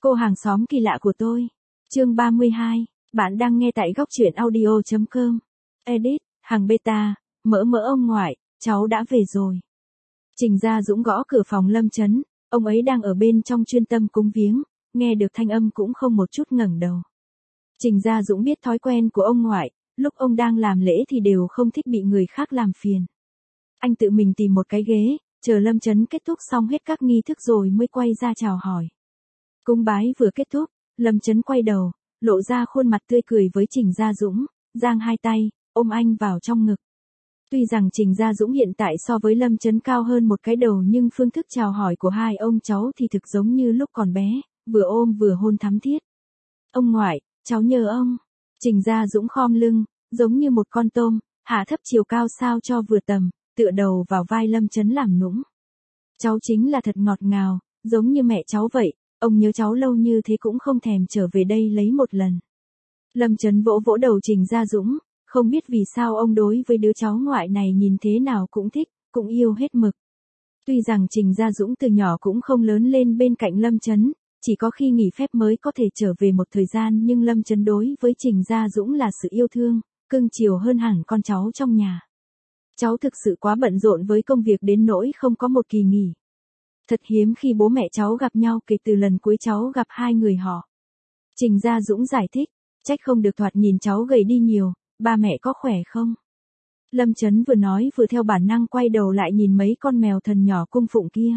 Cô hàng xóm kỳ lạ của tôi. Chương 32. Bạn đang nghe tại góc truyện audio.com. Edit, hàng beta, mỡ ông ngoại, cháu đã về rồi. Trình Gia Dũng gõ cửa phòng Lâm Chấn, ông ấy đang ở bên trong chuyên tâm cúng viếng, nghe được thanh âm cũng không một chút ngẩng đầu. Trình Gia Dũng biết thói quen của ông ngoại, lúc ông đang làm lễ thì đều không thích bị người khác làm phiền. Anh tự mình tìm một cái ghế, chờ Lâm Chấn kết thúc xong hết các nghi thức rồi mới quay ra chào hỏi. Cúng bái vừa kết thúc, Lâm Chấn quay đầu, lộ ra khuôn mặt tươi cười với Trình Gia Dũng, giang hai tay, ôm anh vào trong ngực. Tuy rằng Trình Gia Dũng hiện tại so với Lâm Chấn cao hơn một cái đầu nhưng phương thức chào hỏi của hai ông cháu thì thực giống như lúc còn bé, vừa ôm vừa hôn thắm thiết. Ông ngoại, cháu nhớ ông. Trình Gia Dũng khom lưng, giống như một con tôm, hạ thấp chiều cao sao cho vừa tầm, tựa đầu vào vai Lâm Chấn làm nũng. Cháu chính là thật ngọt ngào, giống như mẹ cháu vậy, ông nhớ cháu lâu như thế cũng không thèm trở về đây lấy một lần. Lâm Chấn vỗ vỗ đầu Trình Gia Dũng, không biết vì sao ông đối với đứa cháu ngoại này nhìn thế nào cũng thích, cũng yêu hết mực. Tuy rằng Trình Gia Dũng từ nhỏ cũng không lớn lên bên cạnh Lâm Chấn, chỉ có khi nghỉ phép mới có thể trở về một thời gian, nhưng Lâm Chấn đối với Trình Gia Dũng là sự yêu thương, cưng chiều hơn hẳn con cháu trong nhà. Cháu thực sự quá bận rộn với công việc đến nỗi không có một kỳ nghỉ. Thật hiếm khi bố mẹ cháu gặp nhau kể từ lần cuối cháu gặp hai người họ. Trình Gia Dũng giải thích, trách không được thoạt nhìn cháu gầy đi nhiều, ba mẹ có khỏe không? Lâm Chấn vừa nói vừa theo bản năng quay đầu lại nhìn mấy con mèo thần nhỏ cung phụng kia.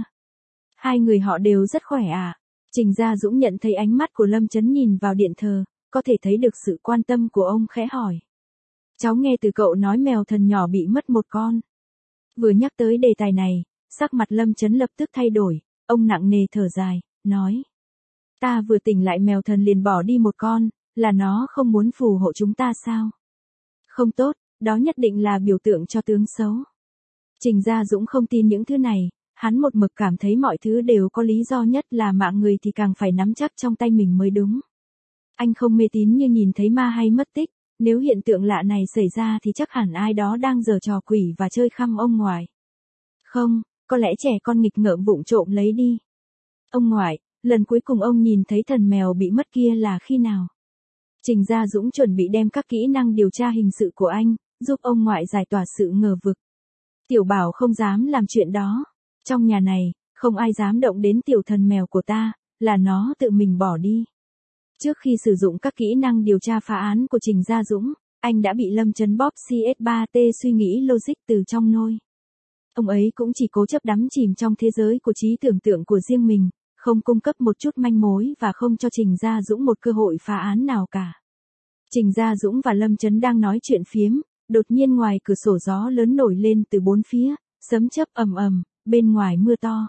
Hai người họ đều rất khỏe à? Trình Gia Dũng nhận thấy ánh mắt của Lâm Chấn nhìn vào điện thờ, có thể thấy được sự quan tâm của ông khẽ hỏi. Cháu nghe từ cậu nói mèo thần nhỏ bị mất một con. Vừa nhắc tới đề tài này, sắc mặt Lâm Chấn lập tức thay đổi, ông nặng nề thở dài, nói. Ta vừa tỉnh lại mèo thần liền bỏ đi một con, là nó không muốn phù hộ chúng ta sao? Không tốt, đó nhất định là biểu tượng cho tướng xấu. Trình Gia Dũng không tin những thứ này, hắn một mực cảm thấy mọi thứ đều có lý do, nhất là mạng người thì càng phải nắm chắc trong tay mình mới đúng. Anh không mê tín như nhìn thấy ma hay mất tích, nếu hiện tượng lạ này xảy ra thì chắc hẳn ai đó đang giở trò quỷ và chơi khăm ông ngoại. Không, có lẽ trẻ con nghịch ngợm vụng trộm lấy đi. Ông ngoại, lần cuối cùng ông nhìn thấy thần mèo bị mất kia là khi nào? Trình Gia Dũng chuẩn bị đem các kỹ năng điều tra hình sự của anh, giúp ông ngoại giải tỏa sự ngờ vực. Tiểu Bảo không dám làm chuyện đó. Trong nhà này, không ai dám động đến tiểu thần mèo của ta, là nó tự mình bỏ đi. Trước khi sử dụng các kỹ năng điều tra phá án của Trình Gia Dũng, anh đã bị Lâm Chấn bóp CS3T suy nghĩ logic từ trong nôi. Ông ấy cũng chỉ cố chấp đắm chìm trong thế giới của trí tưởng tượng của riêng mình, không cung cấp một chút manh mối và không cho Trình Gia Dũng một cơ hội phá án nào cả. Trình Gia Dũng và Lâm Chấn đang nói chuyện phiếm, đột nhiên ngoài cửa sổ gió lớn nổi lên từ bốn phía, sấm chớp ầm ầm, bên ngoài mưa to.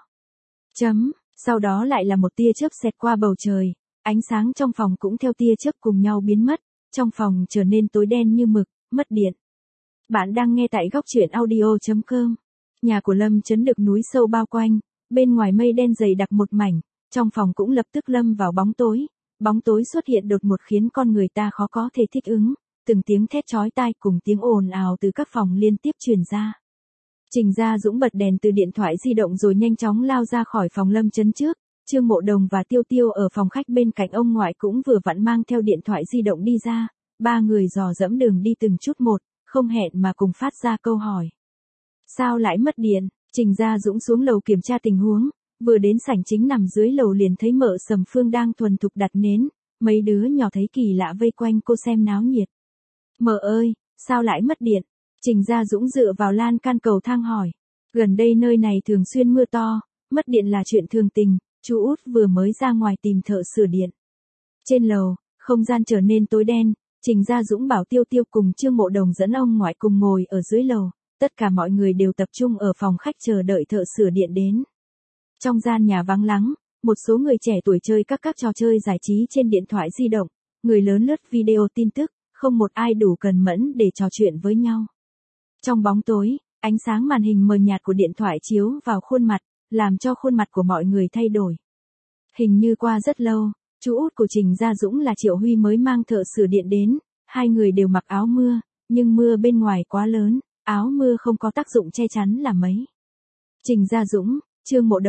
Sau đó lại là một tia chớp xẹt qua bầu trời, ánh sáng trong phòng cũng theo tia chớp cùng nhau biến mất, trong phòng trở nên tối đen như mực, mất điện. Bạn đang nghe tại góc truyện audio.com. Nhà của Lâm Chấn được núi sâu bao quanh, bên ngoài mây đen dày đặc một mảnh, trong phòng cũng lập tức lâm vào bóng tối xuất hiện đột ngột khiến con người ta khó có thể thích ứng, từng tiếng thét chói tai cùng tiếng ồn ào từ các phòng liên tiếp truyền ra. Trình Gia Dũng bật đèn từ điện thoại di động rồi nhanh chóng lao ra khỏi phòng Lâm Chấn trước, Trương Mộ Đồng và Tiêu Tiêu ở phòng khách bên cạnh ông ngoại cũng vừa vặn mang theo điện thoại di động đi ra, ba người dò dẫm đường đi từng chút một, không hẹn mà cùng phát ra câu hỏi. Sao lại mất điện? Trình Gia Dũng xuống lầu kiểm tra tình huống, vừa đến sảnh chính nằm dưới lầu liền thấy mợ Sầm Phương đang thuần thục đặt nến, mấy đứa nhỏ thấy kỳ lạ vây quanh cô xem náo nhiệt. Mợ ơi, sao lại mất điện? Trình Gia Dũng dựa vào lan can cầu thang hỏi. Gần đây nơi này thường xuyên mưa to, mất điện là chuyện thường tình, chú Út vừa mới ra ngoài tìm thợ sửa điện. Trên lầu, không gian trở nên tối đen, Trình Gia Dũng bảo Tiêu Tiêu cùng Trương Mộ Đồng dẫn ông ngoại cùng ngồi ở dưới lầu, tất cả mọi người đều tập trung ở phòng khách chờ đợi thợ sửa điện đến. Trong gian nhà vắng lắng, một số người trẻ tuổi chơi các trò chơi giải trí trên điện thoại di động, người lớn lướt video tin tức, không một ai đủ cần mẫn để trò chuyện với nhau. Trong bóng tối, ánh sáng màn hình mờ nhạt của điện thoại chiếu vào khuôn mặt, làm cho khuôn mặt của mọi người thay đổi. Hình như qua rất lâu, chú út của Trình Gia Dũng là Triệu Huy mới mang thợ sửa điện đến, hai người đều mặc áo mưa, nhưng mưa bên ngoài quá lớn, áo mưa không có tác dụng che chắn là mấy. Trình Gia Dũng, Trương Mộ Đồng,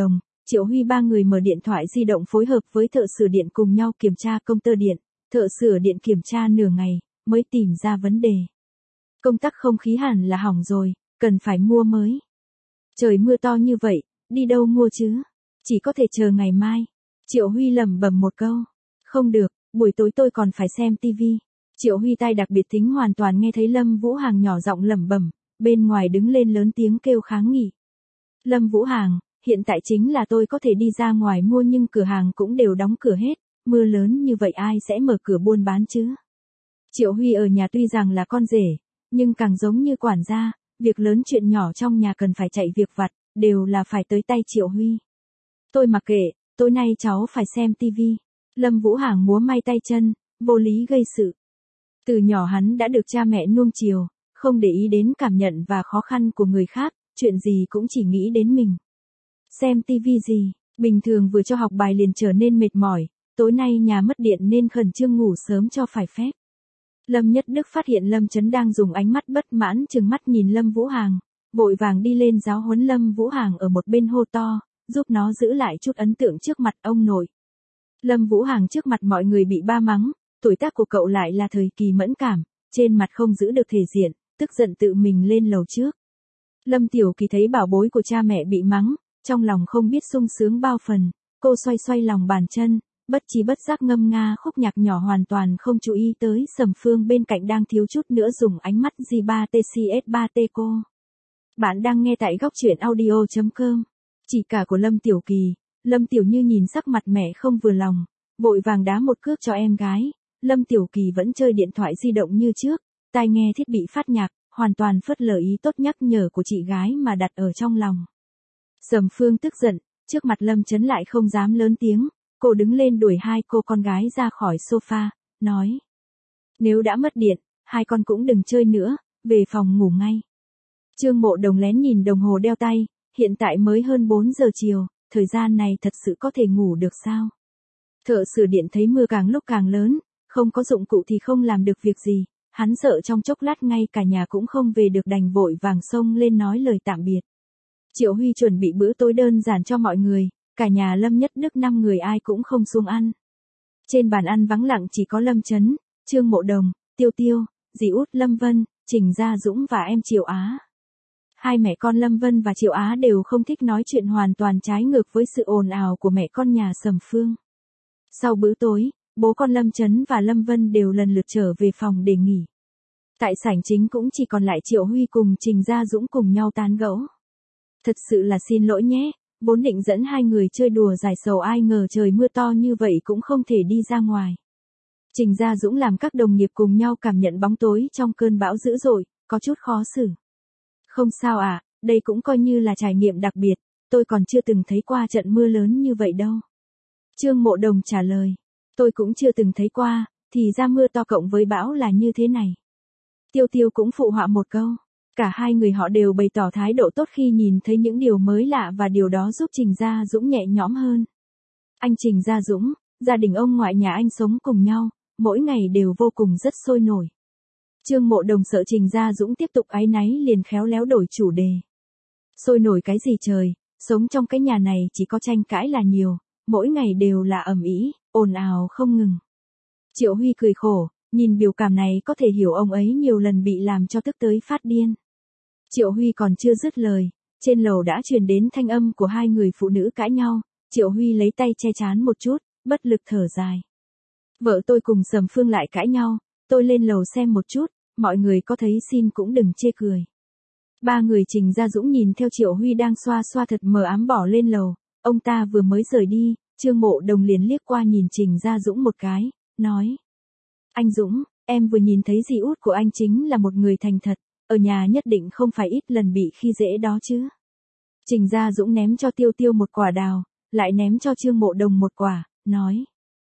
Triệu Huy ba người mở điện thoại di động phối hợp với thợ sửa điện cùng nhau kiểm tra công tơ điện. Thợ sửa điện kiểm tra nửa ngày, mới tìm ra vấn đề. Công tắc không khí hẳn là hỏng rồi, cần phải mua mới. Trời mưa to như vậy, đi đâu mua chứ? Chỉ có thể chờ ngày mai. Triệu Huy lẩm bẩm một câu. Không được, buổi tối tôi còn phải xem tivi. Triệu Huy tai đặc biệt thính hoàn toàn nghe thấy Lâm Vũ Hàng nhỏ giọng lẩm bẩm, bên ngoài đứng lên lớn tiếng kêu kháng nghị. Lâm Vũ Hàng, hiện tại chính là tôi có thể đi ra ngoài mua nhưng cửa hàng cũng đều đóng cửa hết, mưa lớn như vậy ai sẽ mở cửa buôn bán chứ? Triệu Huy ở nhà tuy rằng là con rể, nhưng càng giống như quản gia, việc lớn chuyện nhỏ trong nhà cần phải chạy việc vặt, đều là phải tới tay Triệu Huy. Tôi mặc kệ, tối nay cháu phải xem tivi. Lâm Vũ Hàng múa may tay chân, vô lý gây sự. Từ nhỏ hắn đã được cha mẹ nuông chiều, không để ý đến cảm nhận và khó khăn của người khác, chuyện gì cũng chỉ nghĩ đến mình. Xem tivi gì, bình thường vừa cho học bài liền trở nên mệt mỏi, tối nay nhà mất điện nên khẩn trương ngủ sớm cho phải phép. Lâm Nhất Đức phát hiện Lâm Chấn đang dùng ánh mắt bất mãn trừng mắt nhìn Lâm Vũ Hàng, vội vàng đi lên giáo huấn Lâm Vũ Hàng ở một bên hô to, giúp nó giữ lại chút ấn tượng trước mặt ông nội. Lâm Vũ Hàng trước mặt mọi người bị ba mắng, tuổi tác của cậu lại là thời kỳ mẫn cảm, trên mặt không giữ được thể diện, tức giận tự mình lên lầu trước. Lâm Tiểu Kỳ thấy bảo bối của cha mẹ bị mắng, trong lòng không biết sung sướng bao phần, cô xoay xoay lòng bàn chân, bất trí bất giác ngâm nga khúc nhạc nhỏ hoàn toàn không chú ý tới Sầm Phương bên cạnh đang thiếu chút nữa dùng ánh mắt G3TCS3T cô. Bạn đang nghe tại góc truyện audio.com. Chị cả của Lâm Tiểu Kỳ, Lâm Tiểu Như nhìn sắc mặt mẹ không vừa lòng, vội vàng đá một cước cho em gái. Lâm Tiểu Kỳ vẫn chơi điện thoại di động như trước, tai nghe thiết bị phát nhạc, hoàn toàn phớt lờ ý tốt nhắc nhở của chị gái mà đặt ở trong lòng. Sầm Phương tức giận, trước mặt Lâm Chấn lại không dám lớn tiếng, cô đứng lên đuổi hai cô con gái ra khỏi sofa, nói. Nếu đã mất điện, hai con cũng đừng chơi nữa, về phòng ngủ ngay. Trương Mộ Đồng lén nhìn đồng hồ đeo tay, hiện tại mới hơn 4 giờ chiều, thời gian này thật sự có thể ngủ được sao? Thợ sửa điện thấy mưa càng lúc càng lớn, không có dụng cụ thì không làm được việc gì, hắn sợ trong chốc lát ngay cả nhà cũng không về được đành vội vàng xông lên nói lời tạm biệt. Triệu Huy chuẩn bị bữa tối đơn giản cho mọi người, cả nhà Lâm Nhất Đức 5 người ai cũng không xuống ăn. Trên bàn ăn vắng lặng chỉ có Lâm Chấn, Trương Mộ Đồng, Tiêu Tiêu, dì út Lâm Vân, Trình Gia Dũng và em Triệu Á. Hai mẹ con Lâm Vân và Triệu Á đều không thích nói chuyện hoàn toàn trái ngược với sự ồn ào của mẹ con nhà Sầm Phương. Sau bữa tối, bố con Lâm Chấn và Lâm Vân đều lần lượt trở về phòng để nghỉ. Tại sảnh chính cũng chỉ còn lại Triệu Huy cùng Trình Gia Dũng cùng nhau tán gẫu. Thật sự là xin lỗi nhé, vốn định dẫn hai người chơi đùa giải sầu ai ngờ trời mưa to như vậy cũng không thể đi ra ngoài. Trình Gia Dũng làm các đồng nghiệp cùng nhau cảm nhận bóng tối trong cơn bão dữ dội, có chút khó xử. Không sao ạ, đây cũng coi như là trải nghiệm đặc biệt, tôi còn chưa từng thấy qua trận mưa lớn như vậy đâu. Trương Mộ Đồng trả lời, tôi cũng chưa từng thấy qua, thì ra mưa to cộng với bão là như thế này. Tiêu Tiêu cũng phụ họa một câu, cả hai người họ đều bày tỏ thái độ tốt khi nhìn thấy những điều mới lạ và điều đó giúp Trình Gia Dũng nhẹ nhõm hơn. Anh Trình Gia Dũng, gia đình ông ngoại nhà anh sống cùng nhau, mỗi ngày đều vô cùng rất sôi nổi. Trương Mộ Đồng sợ Trình Gia Dũng tiếp tục áy náy liền khéo léo đổi chủ đề. Sôi nổi cái gì trời, sống trong cái nhà này chỉ có tranh cãi là nhiều, mỗi ngày đều là ầm ĩ, ồn ào không ngừng. Triệu Huy cười khổ, nhìn biểu cảm này có thể hiểu ông ấy nhiều lần bị làm cho tức tới phát điên. Triệu Huy còn chưa dứt lời, trên lầu đã truyền đến thanh âm của hai người phụ nữ cãi nhau, Triệu Huy lấy tay che trán một chút, bất lực thở dài. Vợ tôi cùng Sầm Phương lại cãi nhau, tôi lên lầu xem một chút, mọi người có thấy xin cũng đừng chê cười. Ba người Trình Gia Dũng nhìn theo Triệu Huy đang xoa xoa thật mờ ám bỏ lên lầu, ông ta vừa mới rời đi, Trương Mộ Đồng liền liếc qua nhìn Trình Gia Dũng một cái, nói. Anh Dũng, em vừa nhìn thấy dì út của anh chính là một người thành thật, ở nhà nhất định không phải ít lần bị khi dễ đó chứ. Trình Gia Dũng ném cho Tiêu Tiêu một quả đào, lại ném cho Trương Mộ Đồng một quả, nói.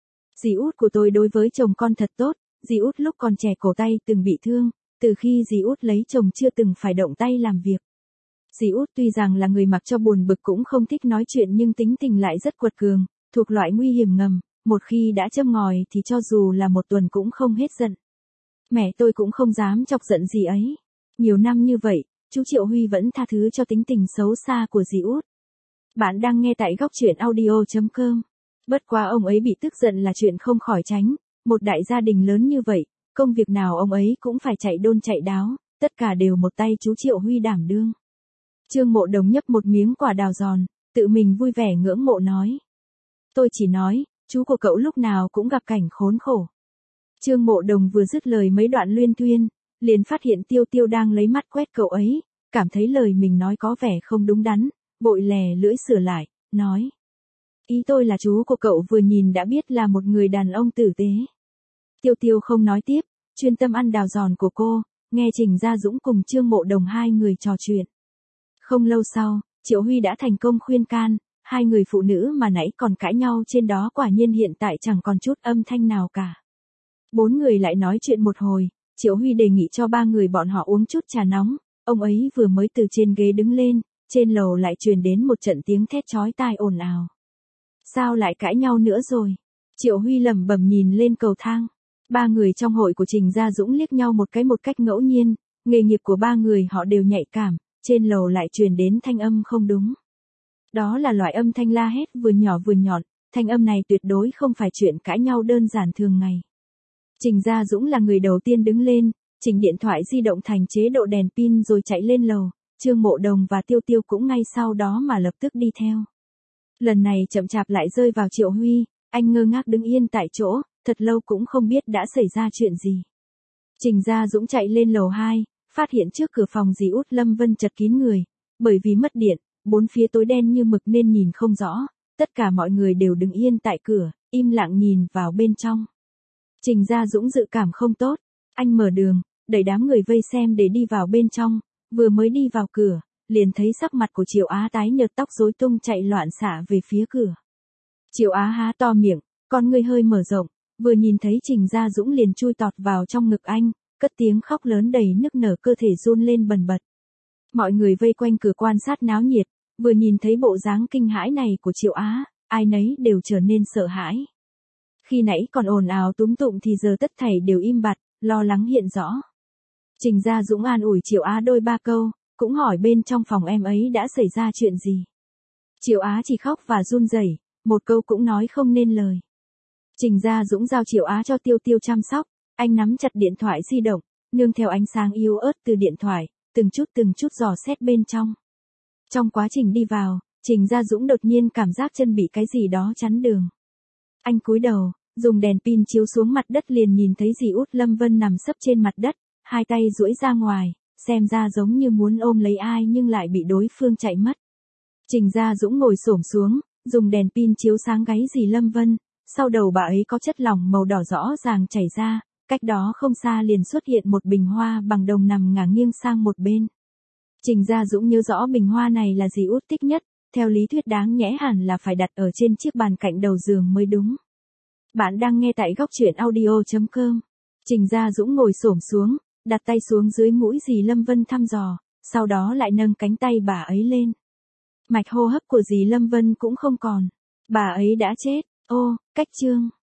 Dì út của tôi đối với chồng con thật tốt, dì út lúc còn trẻ cổ tay từng bị thương, từ khi dì út lấy chồng chưa từng phải động tay làm việc. Dì út tuy rằng là người mặc cho buồn bực cũng không thích nói chuyện nhưng tính tình lại rất quật cường, thuộc loại nguy hiểm ngầm, một khi đã châm ngòi thì cho dù là một tuần cũng không hết giận. Mẹ tôi cũng không dám chọc giận dì ấy. Nhiều năm như vậy, chú Triệu Huy vẫn tha thứ cho tính tình xấu xa của dì út. Bạn đang nghe tại góc truyện audio.com. Bất quá ông ấy bị tức giận là chuyện không khỏi tránh, một đại gia đình lớn như vậy, công việc nào ông ấy cũng phải chạy đôn chạy đáo, tất cả đều một tay chú Triệu Huy đảm đương. Trương Mộ Đồng nhấp một miếng quả đào giòn, tự mình vui vẻ ngưỡng mộ nói. Tôi chỉ nói, chú của cậu lúc nào cũng gặp cảnh khốn khổ. Trương Mộ Đồng vừa dứt lời mấy đoạn luyên thuyên, liền phát hiện Tiêu Tiêu đang lấy mắt quét cậu ấy, cảm thấy lời mình nói có vẻ không đúng đắn, vội lè lưỡi sửa lại, nói. Ý tôi là chú của cậu vừa nhìn đã biết là một người đàn ông tử tế. Tiêu Tiêu không nói tiếp, chuyên tâm ăn đào giòn của cô, nghe Trình Gia Dũng cùng Trương Mộ Đồng hai người trò chuyện. Không lâu sau, Triệu Huy đã thành công khuyên can, hai người phụ nữ mà nãy còn cãi nhau trên đó quả nhiên hiện tại chẳng còn chút âm thanh nào cả. Bốn người lại nói chuyện một hồi, Triệu Huy đề nghị cho ba người bọn họ uống chút trà nóng, ông ấy vừa mới từ trên ghế đứng lên, trên lầu lại truyền đến một trận tiếng thét chói tai ồn ào. Sao lại cãi nhau nữa rồi? Triệu Huy lẩm bẩm nhìn lên cầu thang. Ba người trong hội của Trình Gia Dũng liếc nhau một cách ngẫu nhiên, nghề nghiệp của ba người họ đều nhạy cảm, trên lầu lại truyền đến thanh âm không đúng. Đó là loại âm thanh la hét vừa nhỏ vừa nhọn, thanh âm này tuyệt đối không phải chuyện cãi nhau đơn giản thường ngày. Trình Gia Dũng là người đầu tiên đứng lên, chỉnh điện thoại di động thành chế độ đèn pin rồi chạy lên lầu, Trương Mộ Đồng và Tiêu Tiêu cũng ngay sau đó mà lập tức đi theo. Lần này chậm chạp lại rơi vào Triệu Huy, anh ngơ ngác đứng yên tại chỗ, thật lâu cũng không biết đã xảy ra chuyện gì. Trình Gia Dũng chạy lên lầu 2, phát hiện trước cửa phòng dì Út Lâm Vân chật kín người, bởi vì mất điện, bốn phía tối đen như mực nên nhìn không rõ, tất cả mọi người đều đứng yên tại cửa, im lặng nhìn vào bên trong. Trình Gia Dũng dự cảm không tốt, anh mở đường, đẩy đám người vây xem để đi vào bên trong, vừa mới đi vào cửa, liền thấy sắc mặt của Triệu Á tái nhợt tóc rối tung chạy loạn xạ về phía cửa. Triệu Á há to miệng, con ngươi hơi mở rộng, vừa nhìn thấy Trình Gia Dũng liền chui tọt vào trong ngực anh, cất tiếng khóc lớn đầy nức nở, cơ thể run lên bần bật. Mọi người vây quanh cửa quan sát náo nhiệt, vừa nhìn thấy bộ dáng kinh hãi này của Triệu Á, ai nấy đều trở nên sợ hãi. Khi nãy còn ồn ào túm tụm thì giờ tất thảy đều im bặt, lo lắng hiện rõ. Trình Gia Dũng an ủi Triệu Á đôi ba câu, cũng hỏi bên trong phòng em ấy đã xảy ra chuyện gì. Triệu Á chỉ khóc và run rẩy, một câu cũng nói không nên lời. Trình Gia Dũng giao Triệu Á cho Tiêu Tiêu chăm sóc, anh nắm chặt điện thoại di động, nương theo ánh sáng yếu ớt từ điện thoại, từng chút dò xét bên trong. Trong quá trình đi vào, Trình Gia Dũng đột nhiên cảm giác chân bị cái gì đó chắn đường. Anh cúi đầu, dùng đèn pin chiếu xuống mặt đất liền nhìn thấy dì Út Lâm Vân nằm sấp trên mặt đất, hai tay duỗi ra ngoài, xem ra giống như muốn ôm lấy ai nhưng lại bị đối phương chạy mất. Trình Gia Dũng ngồi xổm xuống, dùng đèn pin chiếu sáng gáy dì Lâm Vân, sau đầu bà ấy có chất lỏng màu đỏ rõ ràng chảy ra, cách đó không xa liền xuất hiện một bình hoa bằng đồng nằm ngả nghiêng sang một bên. Trình Gia Dũng nhớ rõ bình hoa này là dì Út thích nhất, theo lý thuyết đáng nhẽ hẳn là phải đặt ở trên chiếc bàn cạnh đầu giường mới đúng. Bạn đang nghe tại góc truyện audio.com. Trình Gia Dũng ngồi xổm xuống, đặt tay xuống dưới mũi dì Lâm Vân thăm dò, sau đó lại nâng cánh tay bà ấy lên. Mạch hô hấp của dì Lâm Vân cũng không còn. Bà ấy đã chết. Ô, cách chương.